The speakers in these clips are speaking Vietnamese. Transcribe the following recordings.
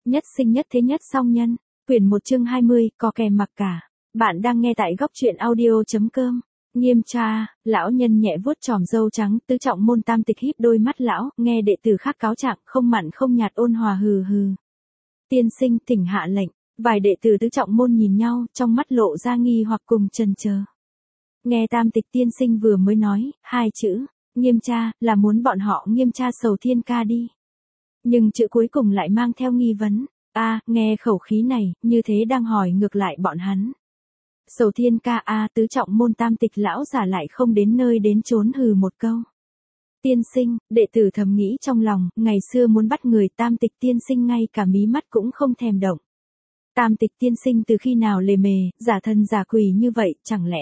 Nhất sinh nhất thế nhất song nhân. Quyển 1 chương 20, có kèm mặc cả. Bạn đang nghe tại góc truyện audio.com. Nghiêm tra, lão nhân nhẹ vuốt chòm râu trắng, tứ trọng môn tam tịch híp đôi mắt lão, nghe đệ tử khác cáo trạng, không mặn không nhạt ôn hòa hừ hừ. Tiên sinh thỉnh hạ lệnh, vài đệ tử tứ trọng môn nhìn nhau, trong mắt lộ ra nghi hoặc cùng chần chờ. Nghe tam tịch tiên sinh vừa mới nói, hai chữ, nghiêm tra, là muốn bọn họ nghiêm tra Sầu Thiên Ca đi. Nhưng chữ cuối cùng lại mang theo nghi vấn, nghe khẩu khí này, như thế đang hỏi ngược lại bọn hắn. Sầu Thiên Ca tứ trọng môn tam tịch lão giả lại không đến nơi đến chốn hừ một câu. Tiên sinh, đệ tử thầm nghĩ trong lòng, ngày xưa muốn bắt người tam tịch tiên sinh ngay cả mí mắt cũng không thèm động. Tam tịch tiên sinh từ khi nào lề mề, giả thần giả quỷ như vậy,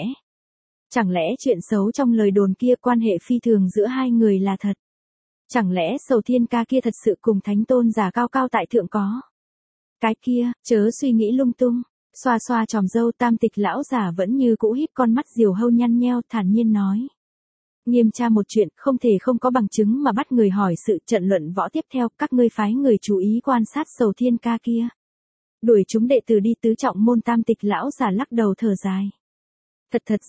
Chẳng lẽ chuyện xấu trong lời đồn kia quan hệ phi thường giữa hai người là thật? Chẳng lẽ Sầu Thiên Ca kia thật sự cùng thánh tôn giả cao cao tại thượng có? Cái kia, chớ suy nghĩ lung tung. Xoa xoa chòm râu tam tịch lão giả vẫn như cũ híp con mắt diều hâu nhăn nheo thản nhiên nói. Nghiêm tra một chuyện không thể không có bằng chứng mà bắt người hỏi sự trận luận võ tiếp theo, các ngươi phái người chú ý quan sát Sầu Thiên Ca kia. Đuổi chúng đệ tử đi tứ trọng môn tam tịch lão giả lắc đầu thở dài. Thật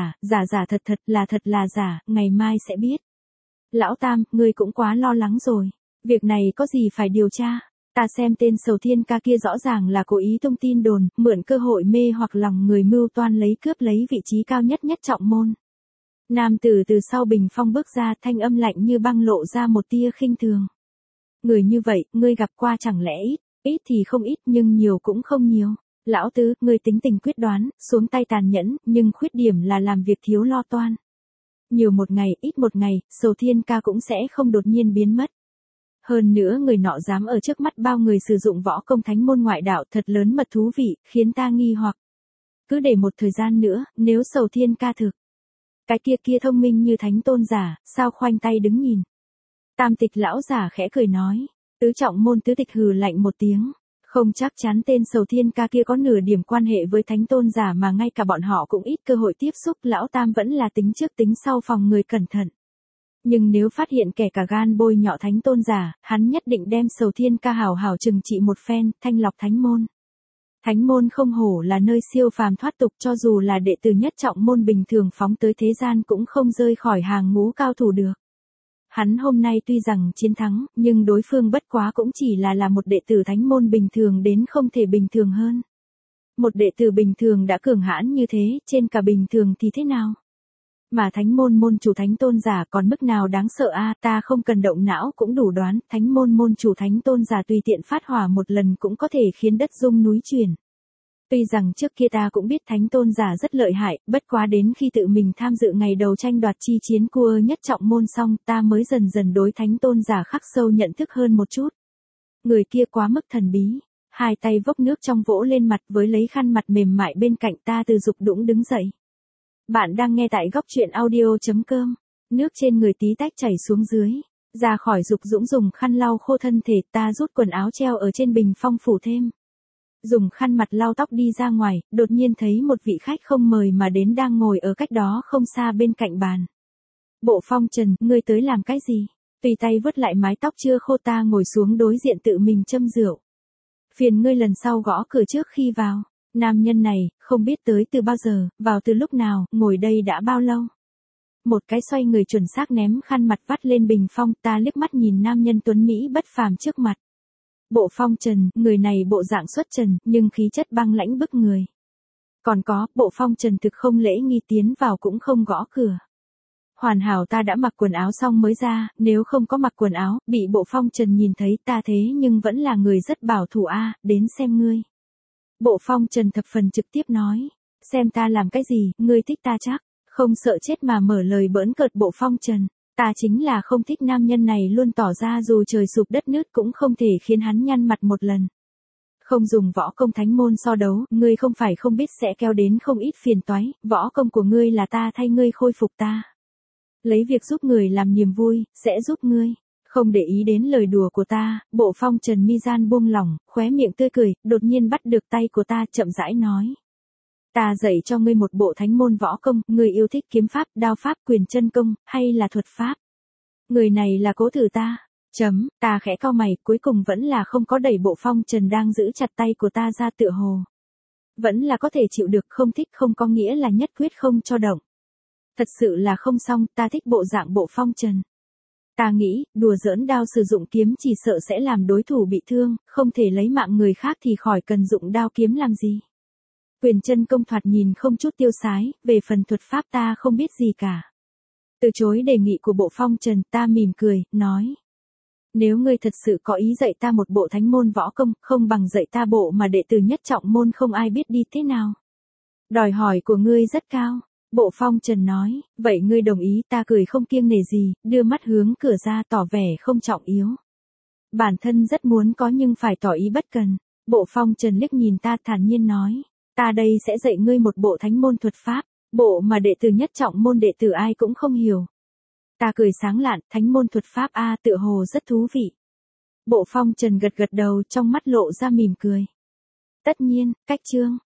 giả thật là giả, ngày mai sẽ biết. Lão Tam, ngươi cũng quá lo lắng rồi. Việc này có gì phải điều tra? Ta xem tên Sầu Thiên Ca kia rõ ràng là cố ý tung tin đồn, mượn cơ hội mê hoặc lòng người mưu toan cướp lấy vị trí cao nhất trọng môn. Nam tử từ sau bình phong bước ra, thanh âm lạnh như băng lộ ra một tia khinh thường. Người như vậy, ngươi gặp qua chẳng lẽ ít thì không ít nhưng nhiều cũng không nhiều. Lão tứ, ngươi tính tình quyết đoán, xuống tay tàn nhẫn, nhưng khuyết điểm là làm việc thiếu lo toan. Nhiều một ngày, ít một ngày, Sầu Thiên Ca cũng sẽ không đột nhiên biến mất. Hơn nữa người nọ dám ở trước mắt bao người sử dụng võ công thánh môn ngoại đạo thật lớn mật thú vị, khiến ta nghi hoặc. Cứ để một thời gian nữa, nếu Sầu Thiên Ca thực. Cái kia thông minh như thánh tôn giả, sao khoanh tay đứng nhìn. Tam tịch lão giả khẽ cười nói, tứ trọng môn tứ tịch hừ lạnh một tiếng. Không chắc chắn tên Sầu Thiên Ca kia có nửa điểm quan hệ với thánh tôn giả mà ngay cả bọn họ cũng ít cơ hội tiếp xúc, lão Tam vẫn là tính trước tính sau phòng người cẩn thận. Nhưng nếu phát hiện kẻ cả gan bôi nhọ thánh tôn giả, hắn nhất định đem Sầu Thiên Ca hảo hảo trừng trị một phen, thanh lọc thánh môn. Thánh môn không hổ là nơi siêu phàm thoát tục, cho dù là đệ tử nhất trọng môn bình thường phóng tới thế gian cũng không rơi khỏi hàng ngũ cao thủ được. Hắn hôm nay tuy rằng chiến thắng, nhưng đối phương bất quá cũng chỉ là một đệ tử thánh môn bình thường đến không thể bình thường hơn. Một đệ tử bình thường đã cường hãn như thế, trên cả bình thường thì thế nào? Mà thánh môn môn chủ thánh tôn giả còn mức nào đáng sợ ta không cần động não cũng đủ đoán, thánh môn môn chủ thánh tôn giả tùy tiện phát hỏa một lần cũng có thể khiến đất rung núi chuyển. Tuy rằng trước kia ta cũng biết thánh tôn giả rất lợi hại, bất quá đến khi tự mình tham dự ngày đầu tranh đoạt chi chiến cua nhất trọng môn xong, ta mới dần dần đối thánh tôn giả khắc sâu nhận thức hơn một chút. Người kia quá mức thần bí, hai tay vốc nước trong vỗ lên mặt với lấy khăn mặt mềm mại bên cạnh ta từ dục đũng đứng dậy. Bạn đang nghe tại góc truyện audio.com, nước trên người tí tách chảy xuống dưới, ra khỏi dục dũng dùng khăn lau khô thân thể, ta rút quần áo treo ở trên bình phong phủ thêm. Dùng khăn mặt lau tóc đi ra ngoài, đột nhiên thấy một vị khách không mời mà đến đang ngồi ở cách đó không xa bên cạnh bàn. Bộ Phong Trần, ngươi tới làm cái gì? Tùy tay vứt lại mái tóc chưa khô, ta ngồi xuống đối diện tự mình châm rượu. Phiền ngươi lần sau gõ cửa trước khi vào. Nam nhân này, không biết tới từ bao giờ, vào từ lúc nào, ngồi đây đã bao lâu. Một cái xoay người chuẩn xác ném khăn mặt vắt lên bình phong, ta liếc mắt nhìn nam nhân tuấn Mỹ bất phàm trước mặt. Bộ Phong Trần, người này bộ dạng xuất trần, nhưng khí chất băng lãnh bức người. Còn có, Bộ Phong Trần thực không lễ nghi tiến vào cũng không gõ cửa. Hoàn hảo ta đã mặc quần áo xong mới ra, nếu không có mặc quần áo, bị Bộ Phong Trần nhìn thấy ta thế nhưng vẫn là người rất bảo thủ đến xem ngươi. Bộ Phong Trần thập phần trực tiếp nói, xem ta làm cái gì, ngươi thích ta chắc, không sợ chết mà mở lời bỡn cợt Bộ Phong Trần. Ta chính là không thích nam nhân này luôn tỏ ra dù trời sụp đất nứt cũng không thể khiến hắn nhăn mặt một lần. Không dùng võ công thánh môn so đấu, ngươi không phải không biết sẽ kéo đến không ít phiền toái, võ công của ngươi là ta thay ngươi khôi phục ta. Lấy việc giúp người làm niềm vui, sẽ giúp ngươi. Không để ý đến lời đùa của ta, Bộ Phong Trần mi gian buông lỏng, khóe miệng tươi cười, đột nhiên bắt được tay của ta chậm rãi nói. Ta dạy cho ngươi một bộ thánh môn võ công, ngươi yêu thích kiếm pháp, đao pháp, quyền chân công, hay là thuật pháp? Người này là cố tử ta. Ta khẽ cau mày, cuối cùng vẫn là không có đẩy Bộ Phong Trần đang giữ chặt tay của ta ra tựa hồ. Vẫn là có thể chịu được, không thích không có nghĩa là nhất quyết không cho động. Thật sự là không xong, ta thích bộ dạng Bộ Phong Trần. Ta nghĩ, đùa giỡn đao sử dụng kiếm chỉ sợ sẽ làm đối thủ bị thương, không thể lấy mạng người khác thì khỏi cần dụng đao kiếm làm gì. Quyền chân công thoạt nhìn không chút tiêu sái, về phần thuật pháp ta không biết gì cả. Từ chối đề nghị của Bộ Phong Trần, ta mỉm cười, nói. Nếu ngươi thật sự có ý dạy ta một bộ thánh môn võ công, không bằng dạy ta bộ mà đệ tử nhất trọng môn không ai biết đi thế nào. Đòi hỏi của ngươi rất cao. Bộ Phong Trần nói, vậy ngươi đồng ý, ta cười không kiêng nể gì, đưa mắt hướng cửa ra tỏ vẻ không trọng yếu. Bản thân rất muốn có nhưng phải tỏ ý bất cần. Bộ Phong Trần liếc nhìn ta thản nhiên nói, ta đây sẽ dạy ngươi một bộ thánh môn thuật pháp, bộ mà đệ tử nhất trọng môn đệ tử ai cũng không hiểu. Ta cười sáng lạn, thánh môn thuật pháp a, tựa hồ rất thú vị. Bộ Phong Trần gật gật đầu, trong mắt lộ ra mỉm cười. Tất nhiên, cách chương.